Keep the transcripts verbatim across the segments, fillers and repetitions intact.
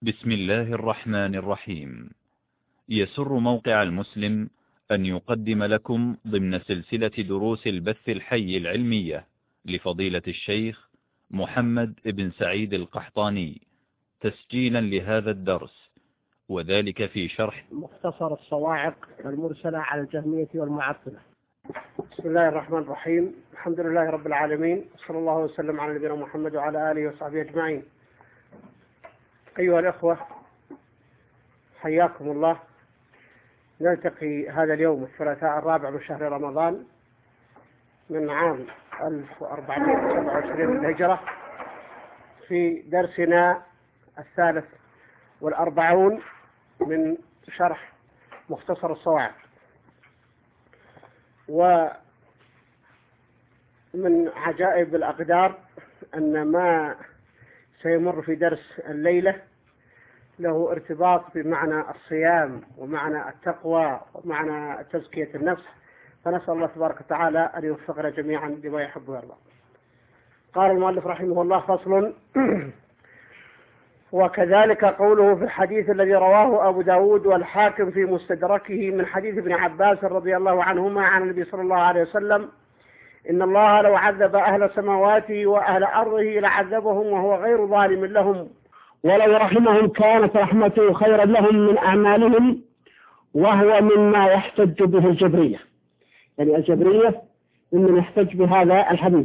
بسم الله الرحمن الرحيم. يسر موقع المسلم أن يقدم لكم ضمن سلسلة دروس البث الحي العلمية لفضيلة الشيخ محمد بن سعيد القحطاني تسجيلا لهذا الدرس، وذلك في شرح مختصر الصواعق المرسلة على الجهمية والمعطلة. بسم الله الرحمن الرحيم. الحمد لله رب العالمين، صلى الله وسلم على نبينا محمد وعلى آله وصحبه أجمعين. أيها الأخوة، حياكم الله. نلتقي هذا اليوم الثلاثاء الرابع من شهر رمضان من عام ألف وأربعمائة وسبعة وعشرين للهجرة في درسنا الثالث والأربعون من شرح مختصر الصواعق. ومن عجائب الأقدار أن ما سيمر في درس الليلة له ارتباط بمعنى الصيام ومعنى التقوى ومعنى تزكية النفس، فنسأل الله تبارك وتعالى أن يوفقنا جميعا لما يحب ويرضى. قال المؤلف رحمه الله: فصل. وكذلك قوله في الحديث الذي رواه أبو داود والحاكم في مستدركه من حديث ابن عباس رضي الله عنهما عن النبي صلى الله عليه وسلم: إن الله لو عذب أهل سماواته وأهل أرضه لعذبهم وهو غير ظالم لهم، ولو رحمهم كانت رحمته خيرا لهم من أعمالهم، وهو مما يحتج به الجبرية. يعني الجبرية ممن يحتج بهذا الحديث.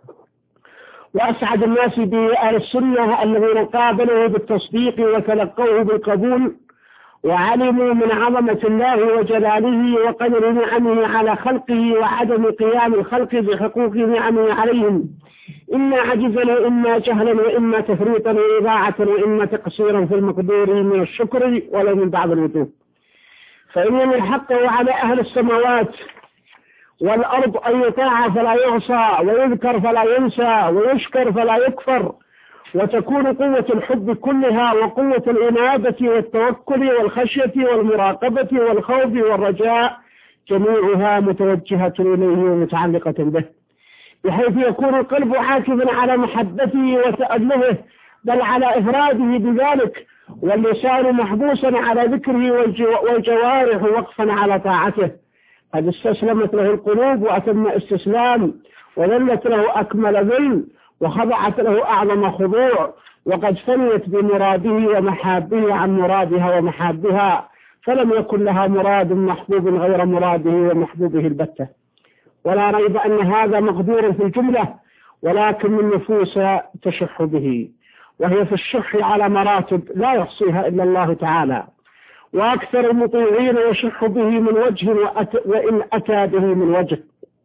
وأسعد الناس بأهل السنة الذين قابلوا بالتصديق وتلقوه بالقبول وعلموا من عظمة الله وجلاله وقدر نعمه على خلقه وعدم قيام الخلق بحقوق نعمه عليهم، إما عجزا وإما جهلا وإما تفريطا وإضاعة وإما تقصيرا في المقدور من الشكر ولو من بعض الوجوه. فإن الحق على أهل السماوات والأرض أن يطاع فلا يعصى ويذكر فلا ينسى ويشكر فلا يكفر، وتكون قوة الحب كلها وقوة الإنابة والتوكل والخشية والمراقبة والخوف والرجاء جميعها متوجهة إليه ومتعلقة به، بحيث يكون القلب عاكفا على محبته وتألهه بل على إفراده بذلك، واللسان محبوسا على ذكره والجوارح وقفا على طاعته. قد استسلمت له القلوب وأتم استسلام، وذلت له أكمل ذل، وخضعت له أعظم خضوع، وقد فنيت بمراده ومحابه عن مرادها ومحابها، فلم يكن لها مراد محبوب غير مراده ومحبوبه البتة. ولا ريب أن هذا مقدور في الجملة، ولكن النفوس تشح به، وهي في الشح على مراتب لا يحصيها إلا الله تعالى. وأكثر المطيعين يشح به من وجه وإن أتى به من وجه،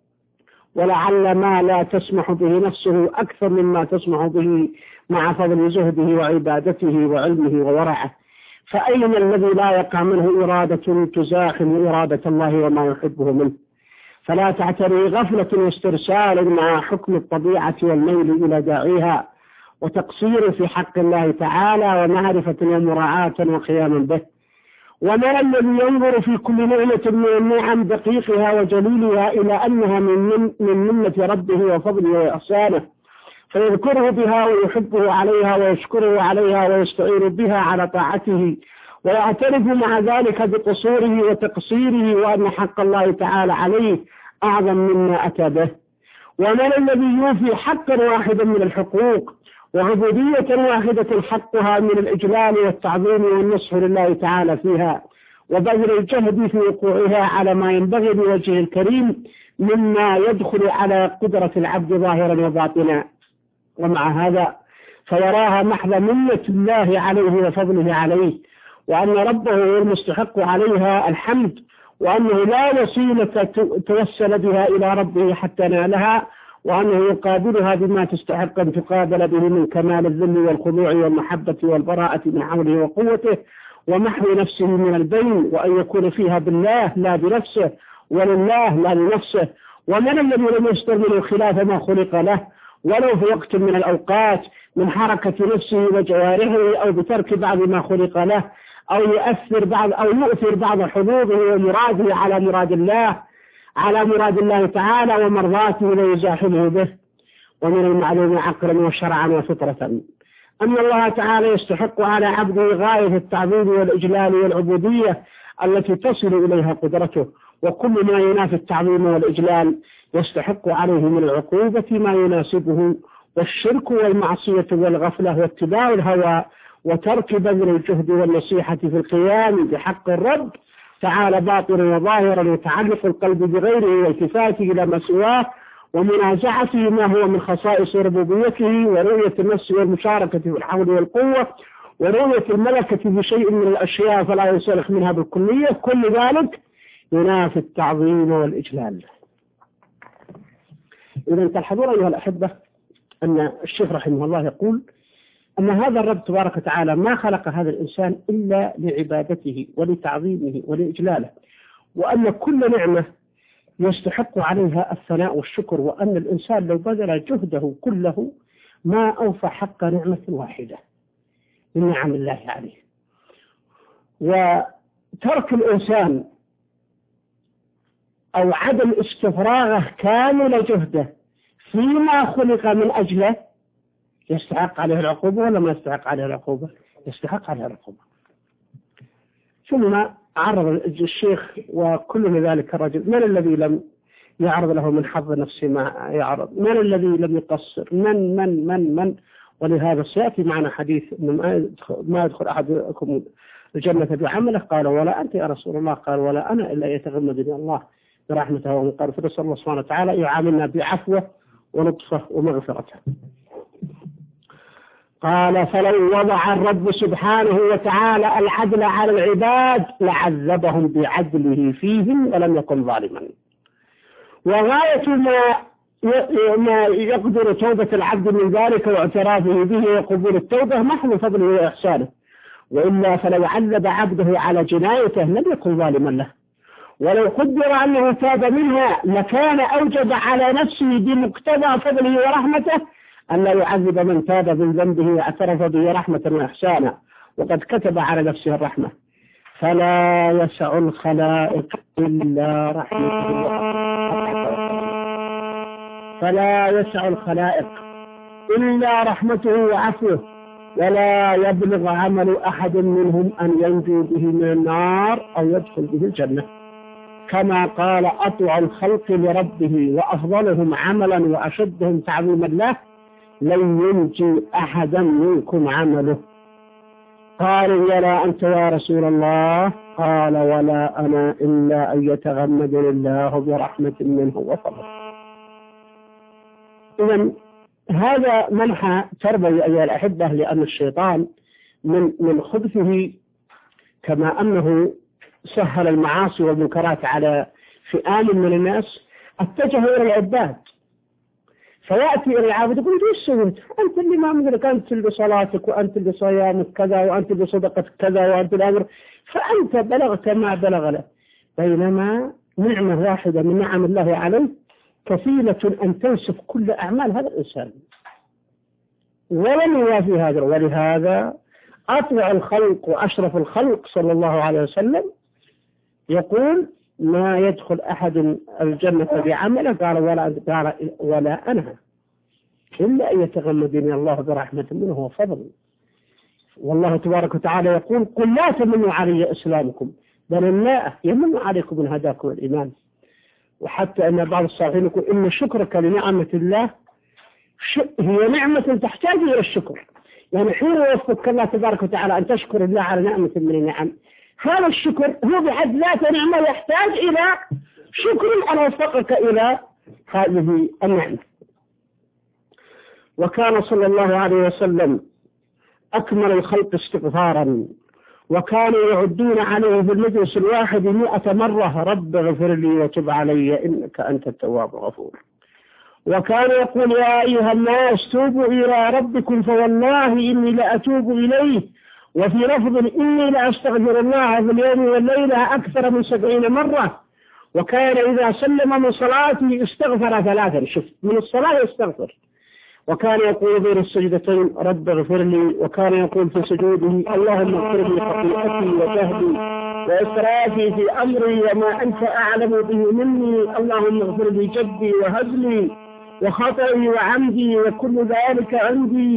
ولعل ما لا تسمح به نفسه أكثر مما تسمح به مع فضل زهده وعبادته وعلمه وورعه. فأين الذي لا يقع منه إرادة تزاحم إرادة الله وما يحبه منه؟ فلا تعتري غفلة واسترسال مع حكم الطبيعة والميل إلى داعيها، وتقصير في حق الله تعالى ومعرفة ومراعاة وقياما به. وما الذي ينظر في كل نعمة من النعم دقيقها وجليلها إلى أنها من من منة ربه وفضله وإحسانه، فيذكره بها ويحبه عليها ويشكره عليها ويستعين بها على طاعته، ويعترف مع ذلك بقصوره وتقصيره وأن حق الله تعالى عليه أعظم مما أتى به. ومن الذي يوفي حقا واحدا من الحقوق وعبودية واحدة حقها من الإجلال والتعظيم والنصح لله تعالى فيها، وبذل الجهد في وقوعها على ما ينبغي بوجه الكريم مما يدخل على قدرة العبد ظاهرا وباطنا. ومع هذا فيراها محض منة الله عليه وفضله عليه، وأن ربه هو المستحق عليها الحمد، وأنه لا وسيلة توسل بها إلى ربه حتى نالها، وأنه يقابلها بما تستحق أن تقابل به من كمال الذل والخضوع والمحبة والبراءة من حوله وقوته، ومحو نفسه من البين، وأن يكون فيها بالله لا بنفسه، ولله لا لنفسه. ومن الذي لم يستعمل خلاف ما خلق له ولو في وقت من الأوقات من حركة نفسه وجوارحه، أو بترك بعض ما خلق له، أو يؤثر بعض أو يؤثر بعض حظوظه ومراده على مراد الله على مراد الله تعالى ومرضاته لا يزاحمه به. ومن المعلوم عقلا وشرعا وفطرة أن الله تعالى يستحق على عبده غاية التعظيم والإجلال والعبودية التي تصل إليها قدرته، وكل ما ينافي التعظيم والإجلال يستحق عليه من العقوبة ما يناسبه، والشرك والمعصية والغفلة واتباع الهوى وترك بذل الجهد والنصيحة في القيام بحق الرب تعالى باطنا وظاهرا، وتعلق القلب بغيره والتفاته إلى ما سواه ومنازعته ما هو من خصائص ربوبيته، ورؤية النفس والمشاركة في الحول والقوة، ورؤية الملكة بشيء من الأشياء فلا ينسلخ منها بالكلية، كل ذلك ينافي التعظيم والإجلال. إذا تلحظون أيها الأحبة أن الشيخ رحمه الله يقول أن هذا الرب تبارك وتعالى ما خلق هذا الإنسان إلا لعبادته ولتعظيمه ولإجلاله، وأن كل نعمة يستحق عليها الثناء والشكر، وأن الإنسان لو بذل جهده كله ما أوفى حق نعمة واحدة من نعم الله عليه. وترك الإنسان أو عدم استفراغه كامل جهده فيما خلق من أجله يستحق عليه العقوبة ولا ما يستحق عليه العقوبة؟ يستحق عليه العقوبة. ثم عرض الشيخ وكل من ذلك الرجل، من الذي لم يعرض له من حظ نفسه ما يعرض؟ من الذي لم يقصر؟ من من من من ولهذا سيأتي معنا حديث إنه ما يدخل أحدكم الجنة بعمله، قال ولا أنت يا رسول الله؟ قال ولا أنا إلا يتغمدني الله برحمته ومن قال فنسأل الله سبحانه وتعالى يعاملنا بعفوه ولطفه ومغفرته. قال فلو وضع الرب سبحانه وتعالى العدل على العباد لعذبهم بعدله فيهم ولم يكن ظالما. وغاية ما ما يقدر توبة العبد من ذلك واعترافه به وقبول التوبة محض فضله وإحسانه، وإلا فلو عذب عبده على جنايته لم يكن ظالما له، ولو قدر أنه تاب منها لكان أوجب على نفسه بمقتضى فضله ورحمته أن لا يعذب من تاب من ذنبه واعترف به رحمة وإحسانا، وقد كتب على نفسه الرحمة. فلا يسع الخلائق إلا رحمة الله، فلا يسع الخلائق إلا رحمته وعفوه، ولا يبلغ عمل أحد منهم أن ينجو به من النار أو يدخل به الجنة، كما قال أطوع الخلق لربه وأفضلهم عملا وأشدهم تعظيما له لن ينجي أحدا منكم عمله. قالوا ولا أنت يا رسول الله؟ قال ولا أنا إلا أن يتغمدني الله برحمة منه وفضل. إذن هذا منحى تربوي أيها الأحبة، لأن الشيطان من من خبثه كما أنه سهل المعاصي والمنكرات على فئام من الناس اتجه إلى العباد، فيأتي إلى العابد يقول أنت إيش سويت؟ أنت اللي ما مدرك، أنت اللي بصلاتك وأنت اللي صيامك كذا وأنت اللي صدقتك كذا وأنت الأمر، فأنت بلغت ما بلغ له، بينما نعمة واحدة من نعم الله عليه كفيلة أن تنسف كل أعمال هذا الإنسان، ولم يوافي هذا. ولهذا أطلع الخلق وأشرف الخلق صلى الله عليه وسلم يقول ما يدخل أحد الجنة بعمله قال ولا, قال ولا أنا إلا أن يتغمدني الله برحمة منه وفضل. والله تبارك وتعالى يقول قل لا تمنوا علي إسلامكم بل الله يمن عليكم من هداكم الإيمان. وحتى أن بعض الصالحين يقول إن شكرك لنعمة الله هي نعمة تحتاج إلى الشكر، يعني حين يوفقك الله تبارك وتعالى أن تشكر الله على نعمة من النعم، هذا الشكر هو بحد ذاته نعمة يحتاج إلى شكر أن وفقك إلى هذه النعمة. وكان صلى الله عليه وسلم أكمل الخلق استغفارا، وكانوا يعدون عليه في المجلس الواحد مئة مرة رب اغفر لي وتب علي إنك أنت التواب الغفور. وكان يقول يا أيها الناس توبوا إلى ربكم فوالله إني لأتوب إليه، وفي لفظ إني لأستغفر الله في اليوم والليلة أكثر من سبعين مرة. وكان إذا سلم من صلاته استغفر ثلاثا، شوف من الصلاة يستغفر. وكان يقول بين السجدتين رب اغفر لي، وكان يقول في سجوده اللهم اغفر لي خطيئتي وجهلي وإسرافي في أمري وما أنت أعلم به مني، اللهم اغفر لي جدي وهزلي وخطئي وعمدي وكل ذلك عندي،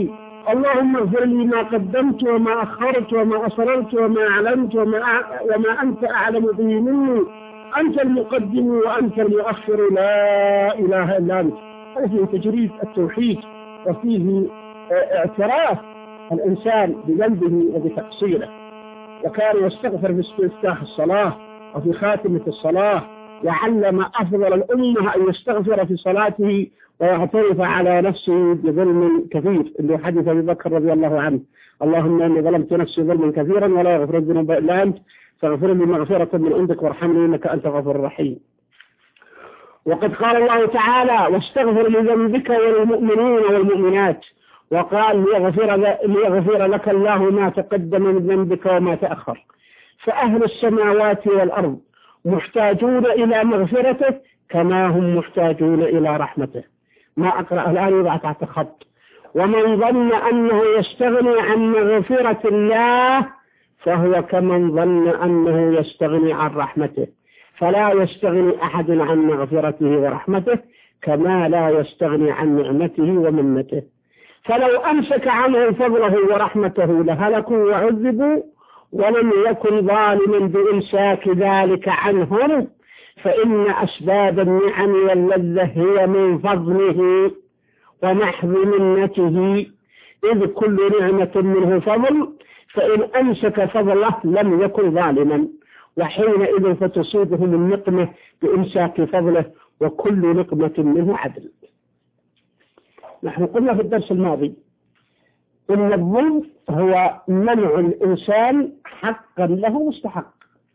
اللهم اغفر لي ما قدمت وما أخرت وما أسررت وما أعلنت وما, وما أنت أعلم به مني، أنت المقدم وأنت المؤخر لا إله إلا أنت. هذا فيه تجريد التوحيد، وفيه اعتراف الإنسان بذنبه وبتقصيره. وكان يستغفر في استفتاح الصلاة وفي خاتمة الصلاة، وعلم أفضل الأمة أن يستغفر في صلاته ويعترف على نفسه بظلم كثير، اللي حديث أبي بكر رضي الله عنه: اللهم إني ظلمت نفسي ظلما كثيرا ولا يغفر الذنوب إلا أنت فاغفر لي مغفرة من عندك وارحمني إنك أنت غفور رحيم. وقد قال الله تعالى: واستغفر لذنبك وللمؤمنين والمؤمنات، وقال: ليغفر, ليغفر لك الله ما تقدم من ذنبك وما تأخر. فأهل السماوات والأرض محتاجون إلى مغفرته كما هم محتاجون إلى رحمته. ما أقرأ الآن يضع تحت خط: ومن ظن أنه يستغني عن مغفرة الله فهو كمن ظن أنه يستغني عن رحمته، فلا يستغني أحد عن مغفرته ورحمته كما لا يستغني عن نعمته ومنته. فلو أمسك عنهم فضله ورحمته لهلكوا وعذبوا، ولم يكن ظالما بإمساك ذلك عنهم، فإن أسباب النعم واللذة هي من فضله ومحض منته، إذ كل نعمة منه فضل، فإن أمسك فضله لم يكن ظالما، وحينئذ فتصيبهم النقمة بإمساك فضله، وكل نقمة منه عدل. نحن قلنا في الدرس الماضي إن الظلم هو منع الإنسان حقا له مستحق،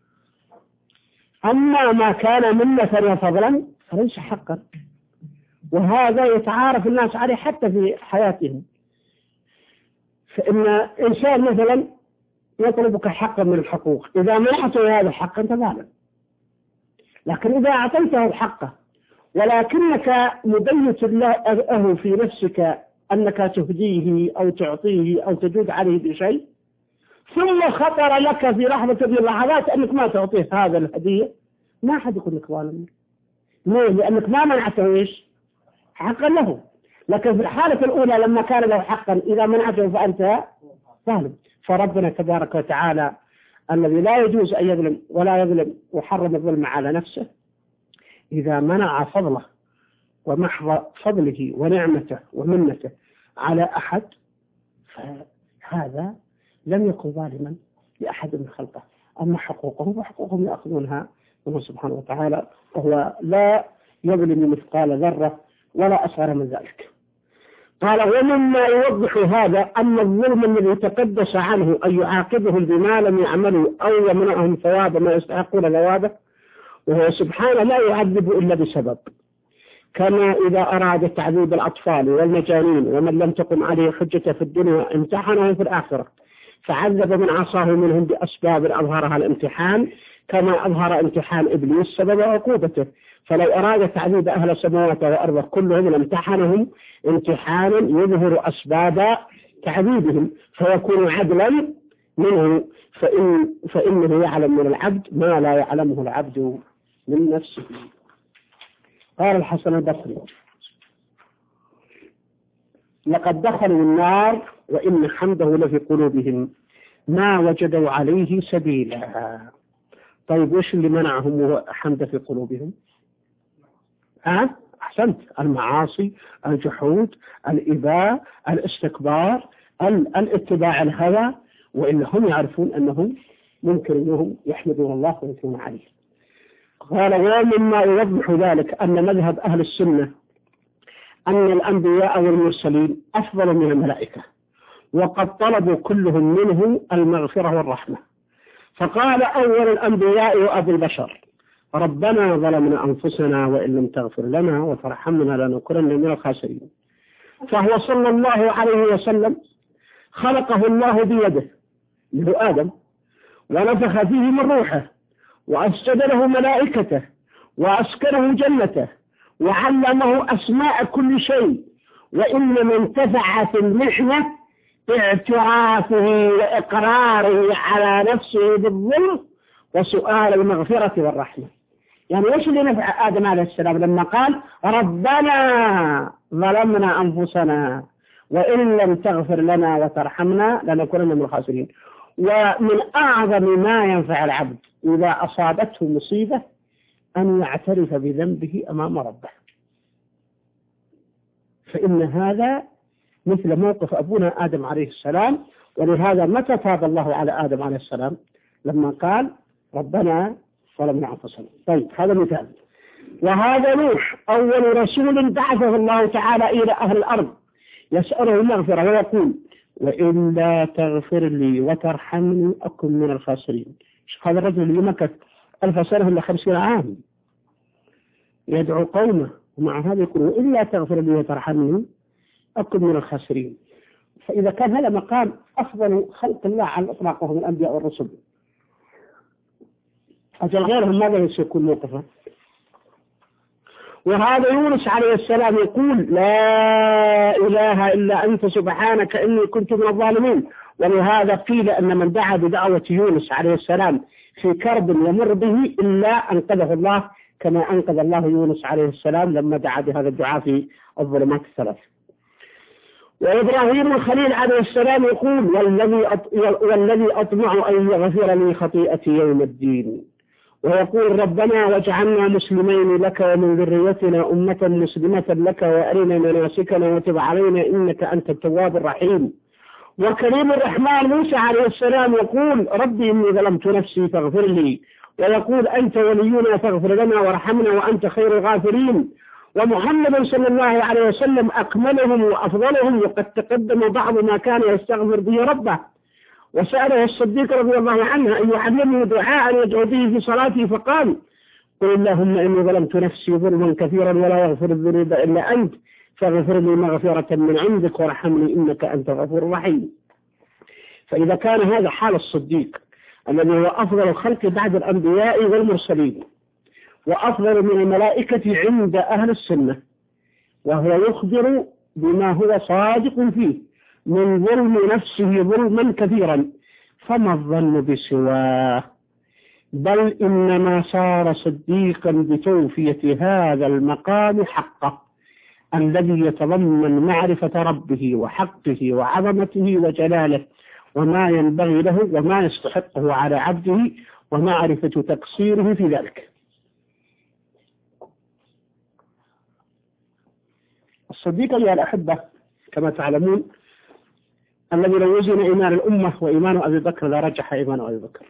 أما ما كان منة وفضلا فليس حقا، وهذا يتعارف الناس عليه حتى في حياتهم. فإن إنسان مثلا يطلبك حقا من الحقوق، إذا منعته هذا الحق أنت ظالم، لكن إذا أعطيته حقه ولكنك مبيت له في نفسك أنك تهديه أو تعطيه أو تجود عليه بشيء، ثم خطر لك في لحظة من اللحظات أنك ما تعطيه هذا الهدية، ما أحد يقول لك ظالم. ليه؟ لأنك ما منعته إيش؟ حقا له. لكن في الحالة الأولى لما كان له حقا إذا منعته فأنت ظالم. فربنا تبارك وتعالى الذي لا يجوز أن يظلم ولا يظلم وحرم الظلم على نفسه، إذا منع فضله ومحض فضله ونعمته ومنته على أحد فهذا لم يكن ظالما لأحد من خلقه. أما حقوقهم وحقوقهم يأخذونها منه سبحانه وتعالى، وهو لا يظلم مثقال ذرة ولا أصغر من ذلك. قال: ومما يوضح هذا أن الظلم الذي تقدس عنه أن يعاقبهم بما لم يعملوا أو يمنعهم ثواب ما يستحقون ثوابه، وهو سبحانه لا يعذب إلا بسبب، كما إذا أراد تعذيب الأطفال والمجانين ومن لم تقم عليه حجة في الدنيا امتحنهم في الآخرة، فعذب من عصاه منهم بأسباب أظهرها الامتحان، كما أظهر امتحان إبليس سبب عقوبته. فلو أراد تعذيب أهل السماوات والأرض كلهم لامتحنهم امتحانا يظهر أسباب تعذيبهم فيكون عدلا منه، فإن فإنه يعلم من العبد ما لا يعلمه العبد من نفسه. قال الحسن البصري: لقد دخلوا النار وإن حمده لفي قلوبهم ما وجدوا عليه سبيلا. طيب وش اللي منعهم حمده في قلوبهم؟ أه؟ أحسنت، المعاصي، الجحود، الإباء، الاستكبار، الاتباع الهوى، وإن هم يعرفون أنهم ممكن أنهم يحمدون الله ويثنون عليه. قال: ومما يوضح ذلك أن مذهب أهل السنة أن الأنبياء والمرسلين أفضل من الملائكة، وقد طلبوا كلهم منه المغفرة والرحمة. فقال أول الأنبياء وأبو البشر: ربنا ظلمنا أنفسنا وإن لم تغفر لنا وترحمنا لنكونن من الخاسرين. فهو صلى الله عليه وسلم خلقه الله بيده له آدم، ونفخ فيه من روحه، وأسجد له ملائكته، وأسكنه جنته، وعلمه أسماء كل شيء، وإنما انتفع في المحنة اعترافه وإقراره على نفسه بالظلم وسؤال المغفرة والرحمة. يعني وش اللي نفع آدم عليه السلام لما قال: ربنا ظلمنا أنفسنا وإن لم تغفر لنا وترحمنا لنكونن من الخاسرين. ومن أعظم ما ينفع العبد إذا أصابته مصيبة أن يعترف بذنبه أمام ربه، فإن هذا مثل موقف أبونا آدم عليه السلام. ولهذا متى تاب الله على آدم عليه السلام؟ لما قال ربنا ظلمنا أنفسنا. طيب هذا مثال. وهذا نوح أول رسول بعثه الله تعالى إلى أهل الأرض يسأله المغفرة ويقول وإن لا تغفر لي وترحمني أكن من الخاسرين. شوف هذا الرجل اللي مكث ألف سنة إلا خمسين عام يدعو قومه ومع هذا يقول وإن لا تغفر لي وترحمني أكن من الخاسرين. فإذا كان هذا مقام أفضل خلق الله على الإطلاق وهم الأنبياء والرسل، أجل غيرهم ماذا سيكون موقفه؟ وهذا يونس عليه السلام يقول لا إله إلا أنت سبحانك إني كنت من الظالمين. ولهذا قيل أن من دعا بدعوة يونس عليه السلام في كرب يمر به إلا أنقذه الله كما أنقذ الله يونس عليه السلام لما دعا بهذا الدعاء في الظلمات الثلاث. وإبراهيم الخليل عليه السلام يقول والذي والذي أطمع أن يغفر لي خطيئتي يوم الدين. ويقول ربنا واجعلنا مسلمين لك ومن ذريتنا أمة مسلمة لك وأرنا مناسكنا وتب علينا إنك أنت التواب الرحيم. وكريم الرحمن موسى عليه السلام يقول ربي إني ظلمت نفسي فاغفر لي. ويقول أنت ولينا فاغفر لنا وارحمنا وأنت خير الغافرين. ومحمد صلى الله عليه وسلم أكملهم وأفضلهم، وقد تقدم بعض ما كان يستغفر به ربه. وسأله الصديق رضي الله عنه أن يعلمه دعاء يدعو به في صلاته فقال قل اللهم إني ظلمت نفسي ظلما كثيرا ولا يغفر الذنوب إلا أنت فاغفر لي مغفرة من عندك وارحمني إنك أنت غفور رحيم. فإذا كان هذا حال الصديق الذي هو أفضل الخلق بعد الأنبياء والمرسلين وأفضل من الملائكة عند أهل السنة، وهو يخبر بما هو صادق فيه من ظلم نفسه ظلما كثيرا، فما الظن بسواه؟ بل إنما صار صديقا بتوفية هذا المقام حقه الذي يتضمن معرفة ربه وحقه وعظمته وجلاله وما ينبغي له وما يستحقه على عبده ومعرفة تقصيره في ذلك. الصديق يا الأحبة كما تعلمون الذي لو وزن إيمان الأمة وإيمان أبي بكر لا رجح إيمان أبي بكر.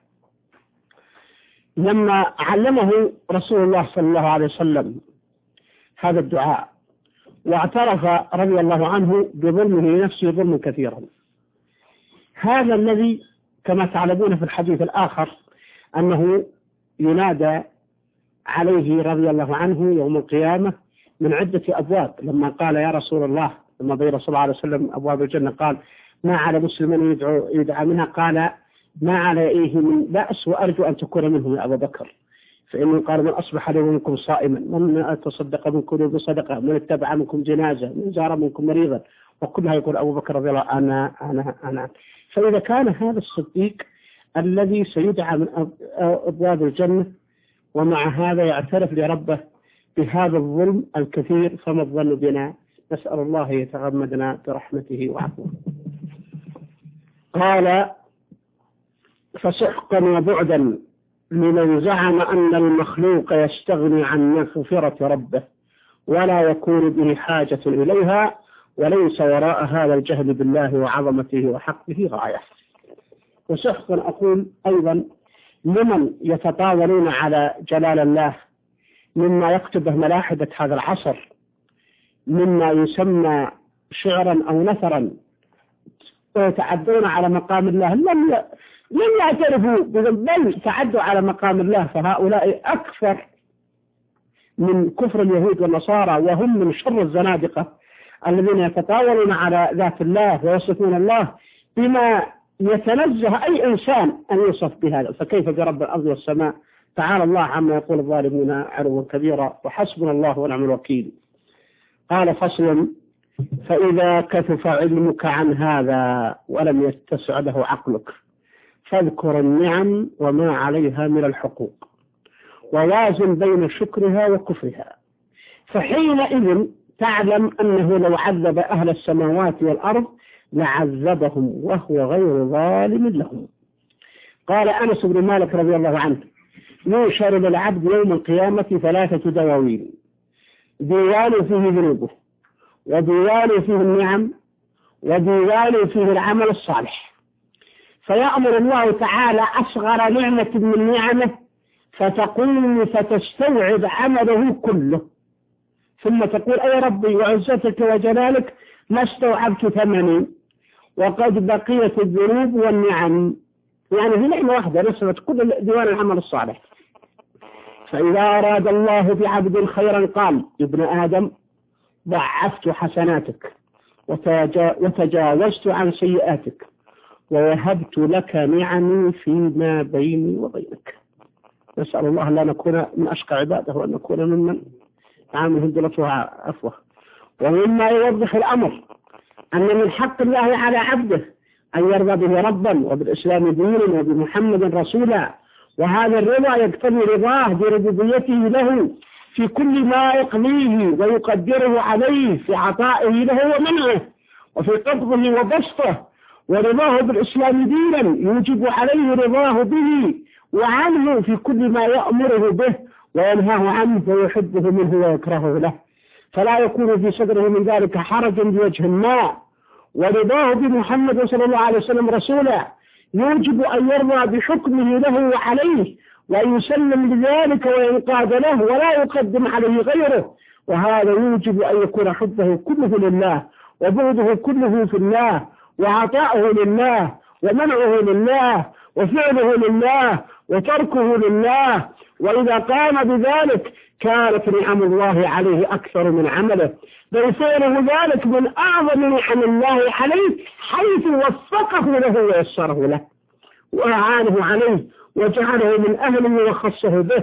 لما علمه رسول الله صلى الله عليه وسلم هذا الدعاء واعترف رضي الله عنه بظلمه لنفسه ظلما كثيرا، هذا الذي كما تعلمون في الحديث الآخر أنه ينادى عليه رضي الله عنه يوم القيامة من عدة أبواب. لما قال يا رسول الله لما بين صلى الله عليه وسلم أبواب الجنة قال ما على مسلم يدعو يدعى منها، قال ما عليه من بأس وأرجو أن تكون منهم يا أبا بكر، فإنه قال من أصبح اليوم منكم صائما، من تصدق منكم بصدقة، من اتبع منكم جنازة، من زار منكم مريضا، وكلها يقول أبو بكر رضي الله أنا أنا أنا. فإذا كان هذا الصديق الذي سيدعى من أبواب الجنة ومع هذا يعترف لربه بهذا الظلم الكثير، فما الظن بنا؟ نسأل الله يتغمدنا برحمته وعفوه. قال فسحقا وبعدا لمن زعم أن المخلوق يستغني عن مغفرة ربه ولا يكون به حاجة إليها، وليس وراء هذا الجهل بالله وعظمته وحقه غاية. وسحقا أقول أيضا لمن يتطاولون على جلال الله مما يكتبه ملاحدة هذا العصر مما يسمى شعرا أو نثرا ويتعدون على مقام الله، لم لم يعترفوا بل تعدوا على مقام الله، فهؤلاء أكثر من كفر اليهود والنصارى، وهم من شر الزنادقة الذين يتطاولون على ذات الله ويصفون الله بما يتنزه أي إنسان أن يوصف بهذا، فكيف برب الأرض والسماء؟ تعالى الله عما يقول الظالمون علوا كبيرا، وحسبنا الله ونعم الوكيل. قال فصل فإذا كثف علمك عن هذا ولم يتسع له عقلك فاذكر النعم وما عليها من الحقوق ووازن بين شكرها وكفرها، فحينئذ تعلم أنه لو عذب أهل السماوات والأرض لعذبهم وهو غير ظالم لهم. قال أنس بن مالك رضي الله عنه: ينشر للعبد يوم القيامة ثلاثة دواوين، ديوان فيه ذنوبه، وديوان فيه النعم، وديوان فيه العمل الصالح. فيأمر الله تعالى أصغر نعمة من نعمه فتقوم فتستوعب عمله كله، ثم تقول: أي ربي وعزتك وجلالك ما استوعبت ثمني وقد بقيت الذنوب والنعم. يعني هي نعمة واحدة نسبت كل ديوان العمل الصالح. فإذا أراد الله بعبد خيرا قال: ابن آدم ضعفت حسناتك وتجاوزت عن سيئاتك ووهبت لك نعمي فيما بيني وبينك. نسأل الله لا نكون من أشقى عباده وأن نكون ممن تعامل هندلتها عفوه. ومما يوضح الأمر أن من حق الله على عبده أن يرضى به ربا وبالإسلام دينا وبمحمد رسولا، وهذا الرضا يقتضي رضاه بربوبيته له في كل ما يقضيه ويقدره عليه في عطائه له ومنعه وفي قبضه وبسطه، ورضاه بالإسلام دينا يوجب عليه رضاه به وعنه في كل ما يأمره به وينهاه عنه ويحبه منه ويكرهه له، فلا يكون في صدره من ذلك حرج بوجه ما. ورضاه بمحمد صلى الله عليه وسلم رسولا يوجب أن يرضى بحكمه له وعليه وأن يسلم لذلك وينقاد له ولا يقدم عليه غيره، وهذا يوجب أن يكون حبه كله لله وبغضه كله في الله وعطاؤه لله ومنعه لله وفعله لله وتركه لله. وإذا قام بذلك كانت نعم الله عليه أكثر من عمله، بل فعله ذلك من أعظم نعم الله عليه، حيث وفقه له ويسره له وأعانه عليه وجعله من أهله وخصه به،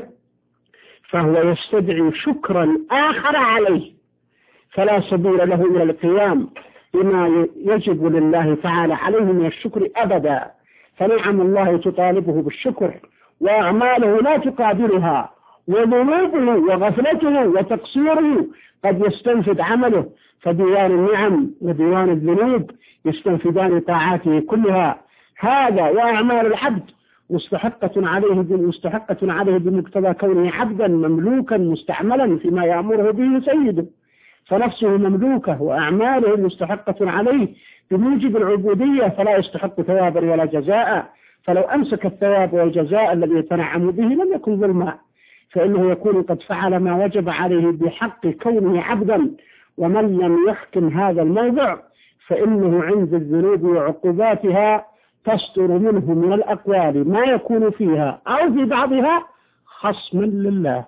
فهو يستدعي شكرا آخر عليه، فلا سبيل له إلى القيام بما يجب لله تعالى عليه من الشكر أبدا. فنعم الله تطالبه بالشكر وأعماله لا تقابلها، وذنوبه وغفلته وتقصيره قد يستنفد عمله، فديوان النعم وديوان الذنوب يستنفدان طاعاته كلها. هذا وأعمال العبد مستحقة عليه مستحقة عليه بمقتضى كونه عبدا مملوكا مستعملا فيما يأمره به سيده، فنفسه مملوكة وأعماله مستحقة عليه بموجب العبودية، فلا يستحق ثوابا ولا جزاء. فلو أمسك الثواب والجزاء الذي يتنعم به لم يكن ظلما، فإنه يكون قد فعل ما وجب عليه بحق كونه عبدا. ومن لم يحكم هذا الموضع فإنه عند الذنوب وعقوباتها تصدر منه من الأقوال ما يكون فيها أو في بعضها خصما لله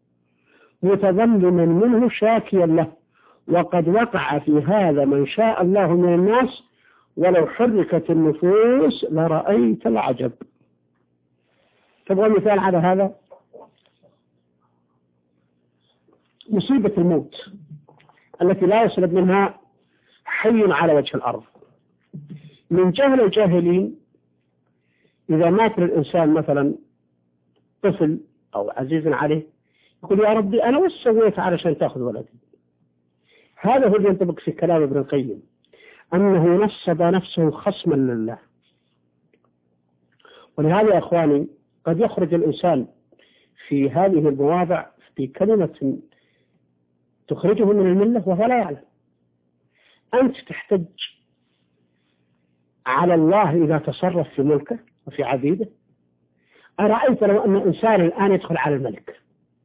متظلما منه شاكيا له، وقد وقع في هذا من شاء الله من الناس، ولو حركت النفوس لرأيت العجب. تبغى مثال على هذا؟ مصيبة الموت التي لا يسلب منها حي على وجه الأرض. من جهل الجاهلين إذا مات الإنسان مثلا طفل أو عزيز عليه يقول: يا ربي أنا وش سويت علشان تأخذ ولدي؟ هذا هو اللي ينطبق في كلام ابن القيم، أنه نصب نفسه خصما لله. ولهذا يا أخواني قد يخرج الإنسان في هذه المواضع في كلمة تخرجه من الملة وهو لا يعلم. أنت تحتج على الله إذا تصرف في ملكه وفي عبيده. أرأيت لو أن إنسان الآن يدخل على الملك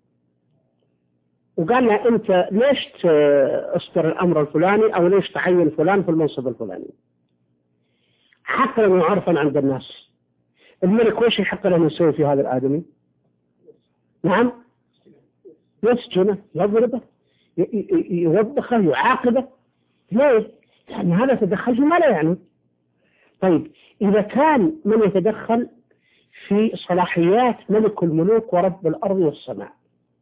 وقال له: أنت ليش تستر الأمر الفلاني أو ليش تعين فلان في المنصب الفلاني؟ حقا وعرفا عند الناس الملك وش يحق له يسوي في هذا الآدمي؟ نعم، يسجنه، يضربه، يوبخه، يعاقبه. ليه؟ يعني هذا تدخل في ما لا يعني. طيب إذا كان من يتدخل في صلاحيات ملك الملوك ورب الأرض والسماء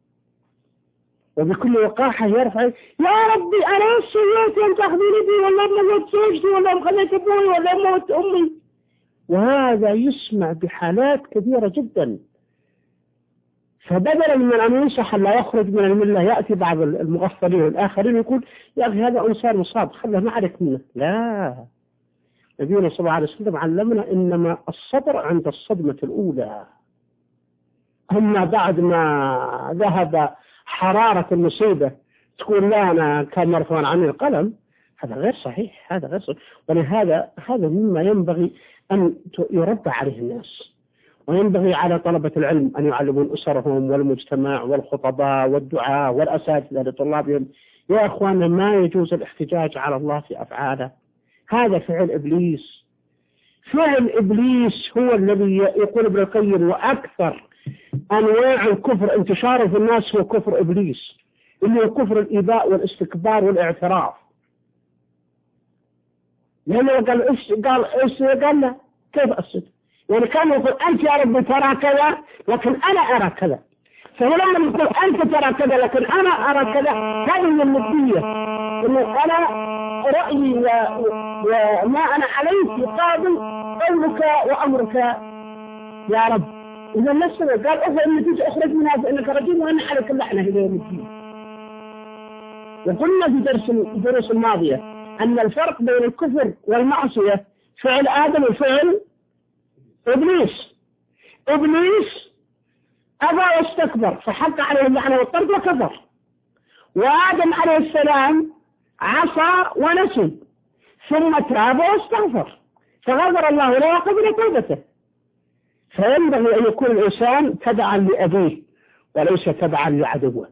وبكل وقاحة يرفع: يا ربي أنا سويت أن تأخذني بي والله ما موت زوجتي والله ما خليت أبوي والله موت أمي. وهذا يسمع بحالات كثيرة جدا فبدلا من أن ينصح لا يخرج من الملة يأتي بعض المغفلين الآخرين يقول يا أخي هذا إنسان مصاب خله ما عليك منه. لا، نبينا صلى الله عليه وسلم علمنا إنما الصبر عند الصدمة الأولى. أما بعد ما ذهب حرارة المصيبة تقول لا أنا كان مرفوعا عني القلم، هذا غير صحيح، هذا غير صحيح. ولهذا هذا مما ينبغي أن يربى عليه الناس، وينبغي على طلبة العلم أن يعلمون أسرهم والمجتمع والخطباء والدعاء والأساتذة لطلابهم. يا أخوانا ما يجوز الاحتجاج على الله في أفعاله، هذا فعل إبليس. فعل إبليس هو الذي يقول ابن القيم وأكثر أنواع الكفر انتشاره في الناس هو كفر إبليس، اللي هو كفر الإباء والاستكبار والاعتراف. لأنه قال إيش قال إيش قال له كيف أصدق؟ يعني كان يقول أنت يا رب ترى كذا لكن أنا أرى كذا، فلما يقول أنت ترى كذا لكن أنا أرى كذا، هذه النبية إنه أنا رأيي وما أنا عليه يقابل قولك وأمرك يا رب. إذا نفسه قال أخرج إن تجي أخرج منها فإنك رجيم وأنا عليك اللعنة إلى يوم الدين. وقلنا في درس الدروس الماضية أن الفرق بين الكفر والمعصية فعل آدم وفعل إبليس. إبليس أبى واستكبر فحق عليه اللعنة والطرد وكفر، وآدم عليه السلام عصى ونسي ثم تاب واستغفر فغفر الله له وقبل توبته. فينبغي أن يكون الإنسان تبعا لأبيه وليس تبعا لعدوه.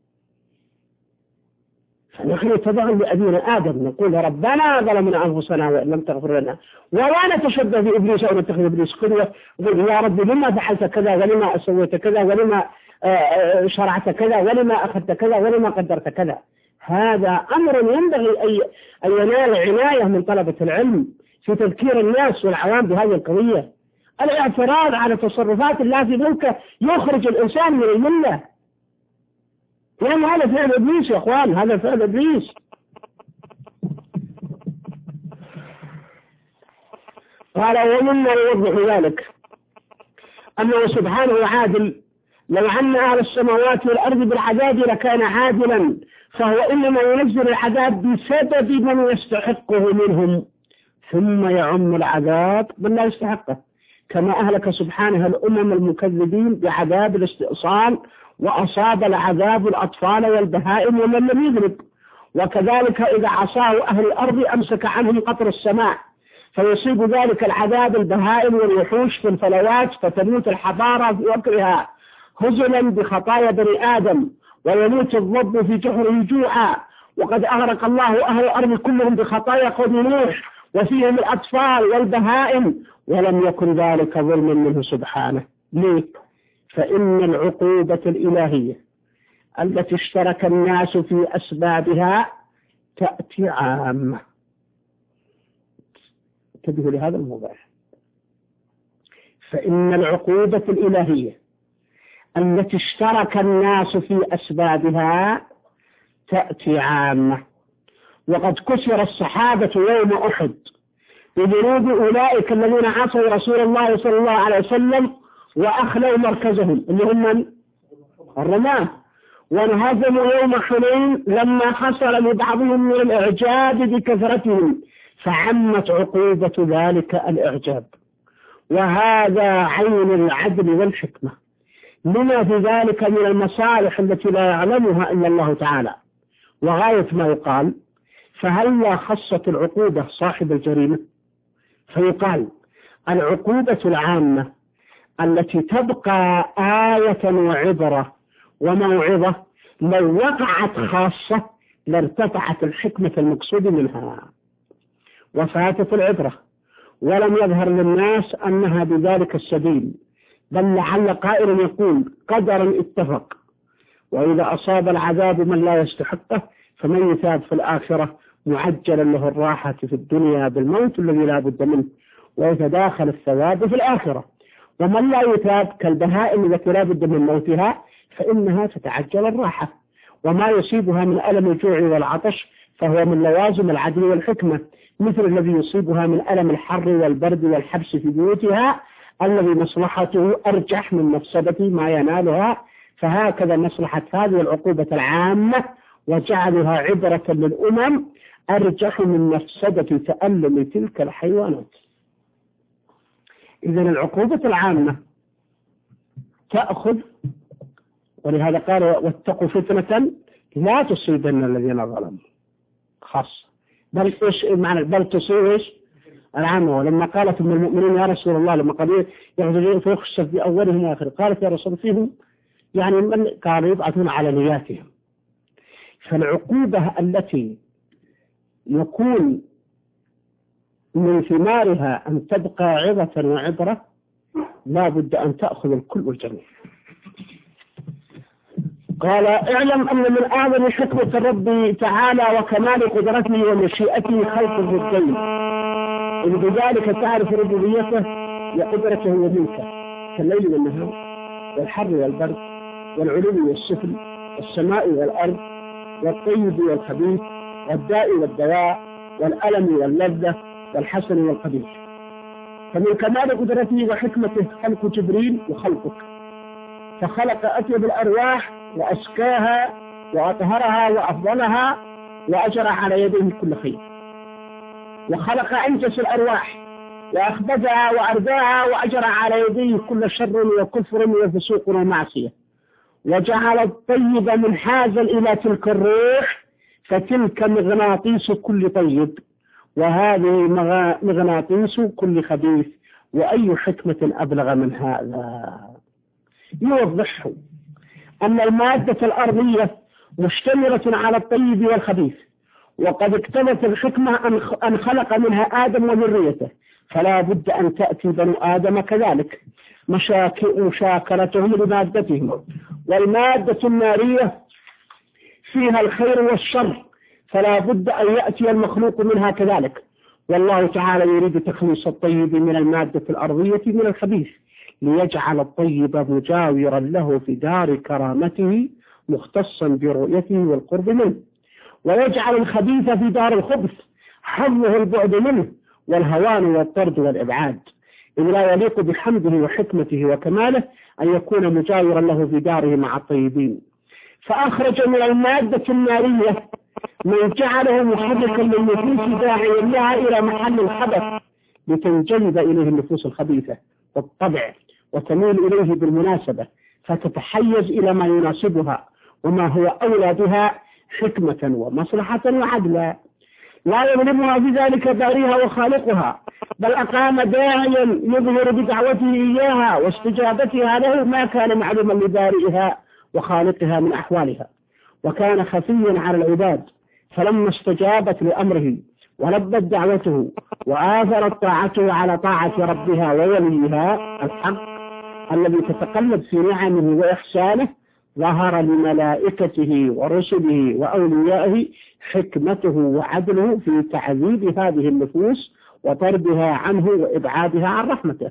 فنحن تبعا لأبينا آدم نقول ربنا ظلمنا أنفسنا وإن لم تغفر لنا، ولا نتشبه بإبليس أو نتخذ إبليس قدوة نقول يا رب لما فعلت كذا ولما سويت كذا ولما شرعت كذا ولما أخذت كذا ولما قدرت كذا. هذا أمر ينبغي أن ينال عناية من طلبة العلم في تذكير الناس والعوام بهذه القضية. الاعتراض على تصرفات الله في ملكه يخرج الإنسان من الملة، لأن هذا فعل إبليس يا أخوان، هذا فعل إبليس. قال ومما يوضح ذلك أنه سبحانه عادل، لو أن أهل السماوات والأرض بالعذاب لكان عادلا، فهو إنما ينزل العذاب بسبب من يستحقه منهم ثم يعم العذاب من لا يستحقه، كما أهلك سبحانه الأمم المكذبين بعذاب الاستئصال، وأصاب العذاب الأطفال والبهائم ومن لم يذنب. وكذلك إذا عصاه أهل الأرض أمسك عنهم قطر السماء، فيصيب ذلك العذاب البهائم والوحوش في الفلوات فتموت الحضارة في وكرها هزلا بخطايا بني آدم، ويموت الضب في جحره جوعا. وقد أغرق الله أهل الأرض كلهم بخطايا قوم نوح وفيهم الأطفال والبهائم، ولم يكن ذلك ظلما منه سبحانه. ليه؟ فإن العقوبة الإلهية التي اشترك الناس في أسبابها تأتي عامة. انتبهوا لهذا الموضوع. فإن العقوبة الإلهية التي اشترك الناس في أسبابها تأتي عامة. وقد كسر الصحابة يوم أحد بذنوب أولئك الذين عصوا رسول الله صلى الله عليه وسلم وأخلوا مركزهم اللي هم الرماة، وانهزموا يوم حنين لما حصل لبعضهم من الإعجاب بكثرتهم، فعمت عقوبة ذلك الإعجاب. وهذا عين العدل والحكمة، لما في ذلك من المصالح التي لا يعلمها إلا الله تعالى. وغاية ما يقال فهلا خصت العقوبة صاحب الجريمة، فيقال العقوبة العامة التي تبقى آية وعبرة وموعظة لو وقعت خاصة لارتفعت الحكمة المقصود منها وفاتت العبرة، ولم يظهر للناس أنها بذلك السبيل، بل لعل قائل يقول قدرا اتفق، وإذا أصاب العذاب من لا يستحقه فمن يثاب في الآخرة معجلا له الراحة في الدنيا بالموت الذي لا بد منه، ويتداخل الثواب في الآخرة. ومن لا يثاب كالبهائم التي لا بد من موتها فإنها تتعجل الراحة، وما يصيبها من ألم الجوع والعطش فهو من لوازم العدل والحكمة، مثل الذي يصيبها من ألم الحر والبرد والحبس في بيوتها الذي مصلحته أرجح من مفسدة ما ينالها فهكذا مصلحة هذه العقوبة العامة وجعلها عبرة للأمم أرجح من مفسدة تألم تلك الحيوانات. إذن العقوبة العامة تأخذ، ولهذا قال واتقوا فتنة لا تصيبن الذين ظلموا خاصة، بل معنى بل تصيب العامة. ولما قالت من المؤمنين يا رسول الله لما قال يخرجون فيخشف بأولهم وآخر، قالت يا رسول فيهم يعني من كانوا يبعثون على نياتهم. فالعقوبة التي يكون من ثمارها أن تبقى عظة وعبرة لا بد أن تأخذ الكل والجميع. قال اعلم أن من أعظم حكمة الرب تعالى وكمال قدرته ومشيئته خلق الرجلين، إذ بذلك تعرف ربوبيته وقدرته وملكه كالليل والنهار والحر والبرد والعلو والسفل والسماء والأرض والطيب والخبيث والداء والدواء والألم واللذة والحسن والقبيح. فمن كمال قدرته وحكمته خلق جبريل وخلقك، فخلق أطيب الأرواح وأزكاها وأطهرها وأفضلها وأجرى على يديه كل خير، وخلق أنجس الأرواح وأخبثها وأرداها وأجرى على يديه كل شر وكفر وفسوق ومعصية، وجعل الطيب منحازا إلى تلك الروح، فتلك مغناطيس كل طيب وهذه مغناطيس كل خبيث، وأي حكمة أبلغ من هذا. يوضح أن المادة الأرضية مشتملة على الطيب والخبيث، وقد اقتضت الحكمة أن خلق منها آدم وذريته، فلا بد أن تأتي بنو آدم كذلك مشاكلتهم لمادتهم. والمادة النارية فيها الخير والشر، فلا بد أن يأتي المخلوق منها كذلك. والله تعالى يريد تخليص الطيب من المادة الأرضية من الخبيث، ليجعل الطيب مجاورا له في دار كرامته مختصا برؤيته والقرب منه، ويجعل الخبيث في دار الخبث حظه البعد منه والهوان والطرد والإبعاد، إذ لا يليق بحمده وحكمته وكماله أن يكون مجاورا له في داره مع الطيبين. فأخرج من المادة النارية من جعله محركا للنفوس داعيا لها إلى محل الخبث لتنجلب إليه النفوس الخبيثة والطبع وتميل إليه بالمناسبة، فتتحيز إلى ما يناسبها وما هو أولى بها حكمة ومصلحة وعدلا، لا يظلمها بذلك باريها وخالقها، بل أقام داعيا يظهر بدعوته إياها واستجابتها له ما كان معلوما لبارئها وخالقها من أحوالها، وكان خفيا على العباد، فلما استجابت لأمره ولبت دعوته وآثرت طاعته على طاعة ربها ووليها الحق الذي تتقلب في نعمه وإحسانه، ظهر لملائكته ورسله وأوليائه حكمته وعدله في تعذيب هذه النفوس وطردها عنه وإبعادها عن رحمته.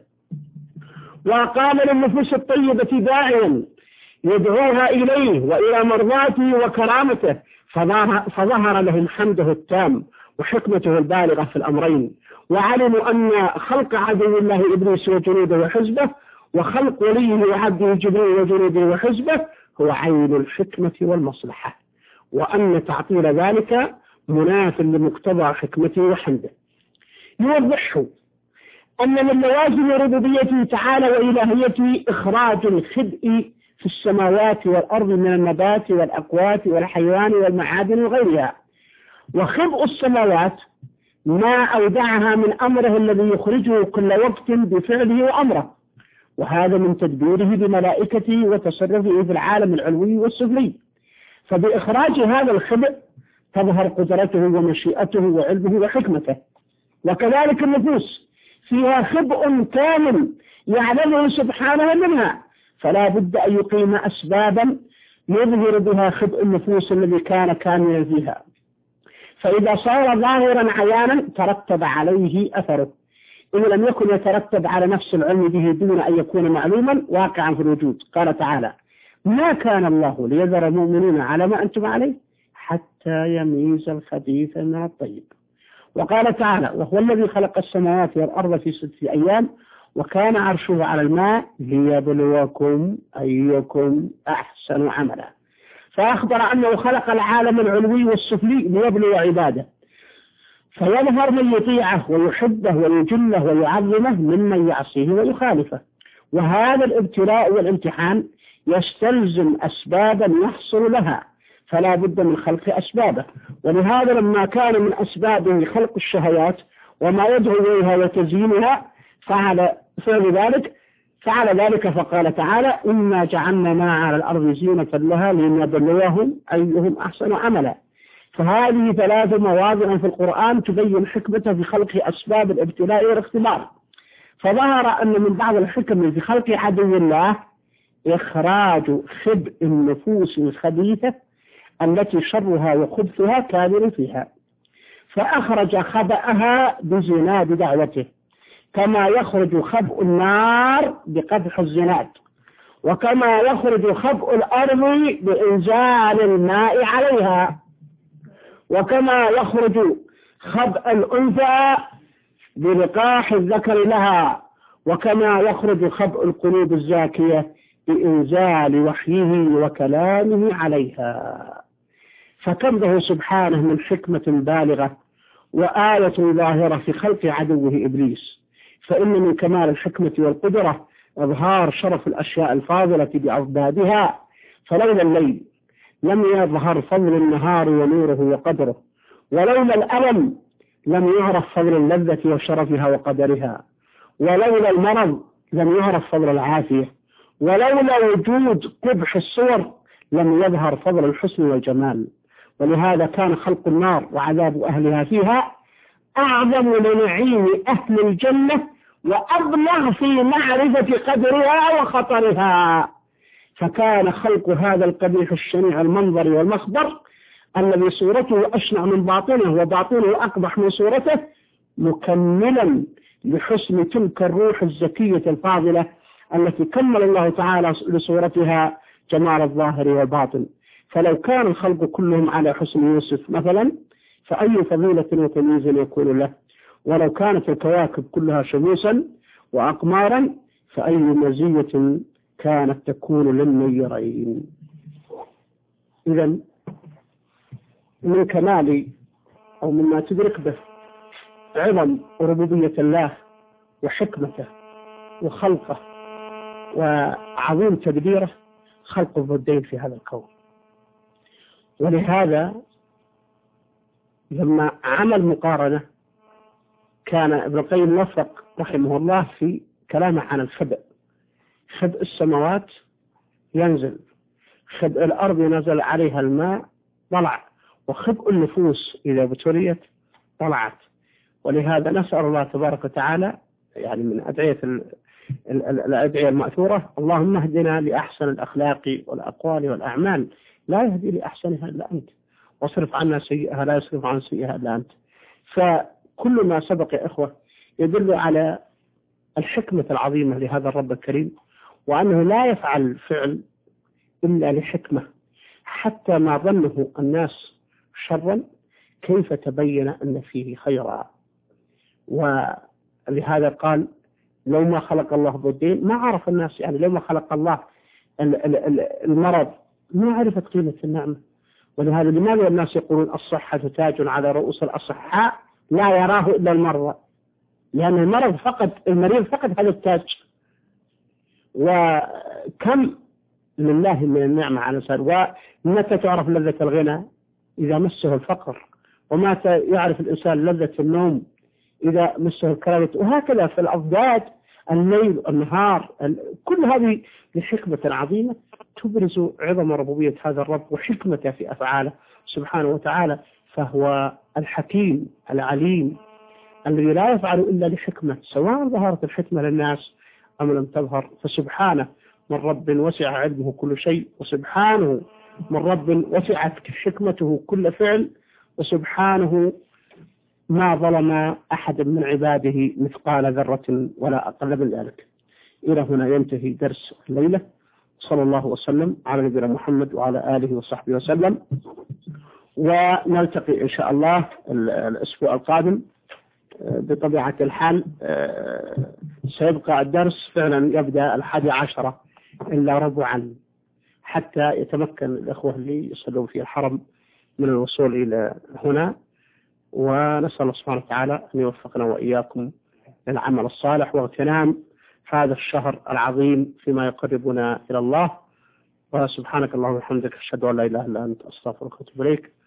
وقام للنفوس الطيبة داعيا يدعوها إليه وإلى مرضاته وكرامته، فظهر, فظهر لهم حمده التام وحكمته البالغة في الأمرين، وعلموا أن خلق عدو الله إبليس وجنوده وحزبه وخلق وليه وعبده جبريل وجنوده وحزبه هو عين الحكمة والمصلحة، وأن تعطيل ذلك مناف لمقتضى حكمته وحمده. يوضح أن من لوازم ربوبيته تعالى وإلهيته إخراج الخبء في السماوات والأرض من النبات والأقوات والحيوان والمعادن وغيرها. وخبء السماوات ما أودعها من أمره الذي يخرجه كل وقت بفعله وأمره، وهذا من تدبيره بملائكته وتصرفه في العالم العلوي والسفلي. فبإخراج هذا الخبء تظهر قدرته ومشيئته وعلمه وحكمته. وكذلك النفوس فيها خبء كامل يعلمه سبحانه منها، فلا بد أن يقيم أسبابا يظهر بها خبء النفوس الذي كان كاملا فيها، فإذا صار ظاهرا عيانا ترتب عليه أثره، إن لم يكن يترتب على نفس العلم به دون أن يكون معلوما واقعا في الوجود. قال تعالى ما كان الله ليذر المؤمنين على ما أنتم عليه حتى يميز الخبيث من الطيب. وقال تعالى وهو الذي خلق السماوات والأرض في ستة أيام وكان عرشه على الماء ليبلوكم أيكم أحسن عملا. فأخبر أنه خلق العالم العلوي والسفلي ليبلو عباده، فيظهر من يطيعه ويحبه ويجله ويعظمه ممن يعصيه ويخالفه. وهذا الابتلاء والامتحان يستلزم أسبابا يحصل لها، فلا بد من خلق أسبابه. ولهذا لما كان من أسبابه خلق الشهوات وما يدعو إليها وتزيينها فعل فعل ذلك فعل ذلك فقال تعالى: إنا جعلنا ما على الأرض زينة لها لنبلوهم أيهم أحسن عملا. فهذه ثلاث مواضع في القرآن تبين حكمته في خلق أسباب الابتلاء والاختبار. فظهر أن من بعض الحكم في خلق عدو الله إخراج خبء النفوس الخبيثة التي شرها وخبثها كامل فيها، فأخرج خبأها بزناد دعوته، كما يخرج خبء النار بقدح الزناد، وكما يخرج خبء الأرض بإنزال الماء عليها، وكما يخرج خبء الأنثى بلقاح الذكر لها، وكما يخرج خبء القلوب الزاكية بإنزال وحيه وكلامه عليها. فكم له سبحانه من حكمة بالغة وآية ظاهرة في خلق عدوه إبليس. فإن من كمال الحكمة والقدرة إظهار شرف الأشياء الفاضلة بأضدادها، فلولا الليل لم يظهر فضل النهار ونوره وقدره، ولولا الألم لم يعرف فضل اللذة وشرفها وقدرها، ولولا المرض لم يعرف فضل العافية، ولولا وجود قبح الصور لم يظهر فضل الحسن والجمال. ولهذا كان خلق النار وعذاب أهلها فيها أعظم لنعيم أهل الجنة وأبلغ في معرفة قدرها وخطرها. فكان خلق هذا القبيح الشنيع المنظر والمخبر الذي صورته أشنع من باطنه وباطنه أقبح من صورته مكملا لحسن تلك الروح الزكية الفاضلة التي كمل الله تعالى لصورتها جمال الظاهر والباطن. فلو كان الخلق كلهم على حسن يوسف مثلا فأي فضيلة وتمييز يكون له، ولو كانت الكواكب كلها شموسا وأقمارا فأي مزية كانت تكون للنيرين. إذن من كمال أو مما تدرك به عظم ربوبية الله وحكمته وخلقه وعظيم تدبيره خلق الضدين في هذا الكون. ولهذا لما عمل مقارنة كان ابن القيم وفق رحمه الله في كلامه عن الخبء. خبء السماوات ينزل، خبء الأرض نزل عليها الماء طلع، وخبء النفوس إذا ابتليت طلعت. ولهذا نسأل الله تبارك وتعالى يعني من أدعية الأدعية المأثورة: اللهم اهدنا لأحسن الأخلاق والأقوال والأعمال لا يهدي لأحسنها إلا أنت، واصرف عنا سيئها لا يصرف عن سيئها إلا أنت. فكل ما سبق يا إخوة يدل على الحكمة العظيمة لهذا الرب الكريم، وأنه لا يفعل فعل إلا لحكمة، حتى ما ظنه الناس شرا كيف تبين أن فيه خيرا. ولهذا قال: لو ما خلق الله ضدين ما عرف الناس، يعني لو ما خلق الله المرض ما عرفت قيمة النعمة. ولهذا لماذا الناس يقولون الصحة تاج على رؤوس الأصحاء لا يراه إلا المرضى؟ لأن المرض فقد المريض فقد هذا التاج. وكم لله من النعمة على الإنسان. ومتى تعرف لذة الغنى؟ إذا مسه الفقر. ومتى يعرف الإنسان لذة النوم؟ إذا مسه الكرامة. وهكذا في الأضداد الليل والنهار. كل هذه لحكمة عظيمة تبرز عظم ربوبية هذا الرب وحكمته في أفعاله سبحانه وتعالى. فهو الحكيم العليم الذي لا يفعل إلا لحكمة، سواء ظهرت الحكمة للناس أم لم تظهر. فسبحانه من رب وسع علمه كل شيء، وسبحانه من رب وسعت حكمته كل فعل، وسبحانه ما ظلم أحد من عباده مثقال ذرة ولا أقل من ذلك. إلى هنا ينتهي درس الليلة. صلى الله وسلم على نبينا محمد وعلى آله وصحبه وسلم، ونلتقي إن شاء الله الأسبوع القادم بطبيعة الحال سيبقى الدرس فعلا يبدأ الحادي عشرة إلا ربعا حتى يتمكن الأخوة اللي يصلون في الحرم من الوصول إلى هنا. ونسأل الله سبحانه وتعالى أن يوفقنا وإياكم للعمل الصالح واغتنام هذا الشهر العظيم فيما يقربنا إلى الله. وسبحانك اللهم وبحمدك أشهد أن لا إله إلا أنت أستغفرك وأتوب إليك.